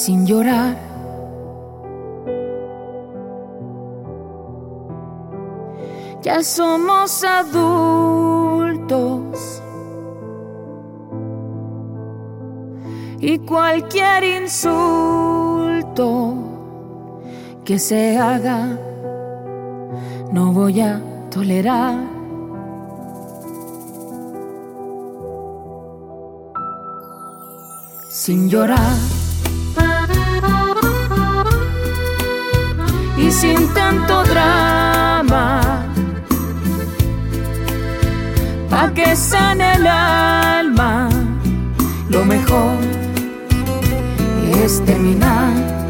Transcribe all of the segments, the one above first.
sin llorar. Ya somos adultos y cualquier insulto que se haga no voy a tolerar. Sin llorar y sin tanto drama, pa' que sane el alma, lo mejor es terminar.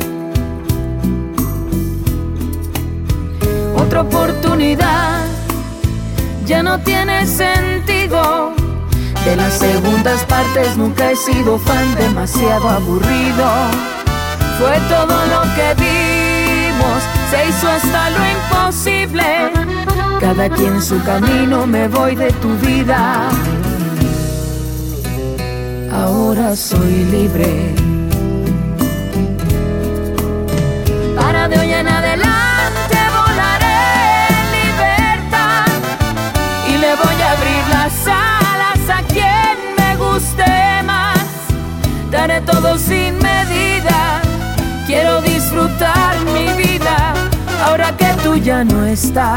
Otra oportunidad ya no tiene sentido. De las segundas partes nunca he sido fan, demasiado aburrido. Fue todo lo que dimos, se hizo hasta lo imposible. Cada quien su camino, me voy de tu vida. Ahora soy libre. Para de hoy en adelante volaré en libertad y le voy a abrir las alas a quien me guste más. Daré todo sin medida, quiero disfrutar mi vida ahora que tú ya no estás.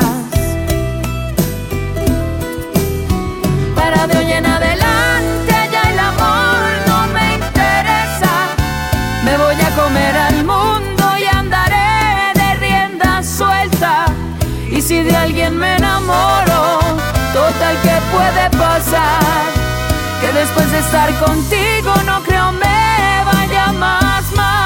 Para de hoy en adelante ya el amor no me interesa. Me voy a comer al mundo y andaré de rienda suelta. Y si de alguien me enamoro, total, ¿qué puede pasar? Que después de estar contigo no creo me vaya más mal.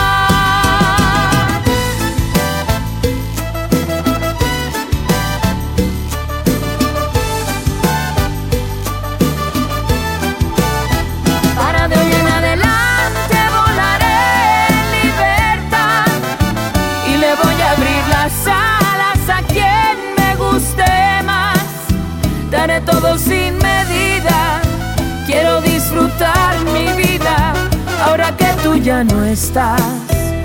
Para de hoy en adelante volaré en libertad y le voy a abrir las alas a quien me guste más. Daré todo sin medida, quiero disfrutar mi vida ahora que tú ya no estás.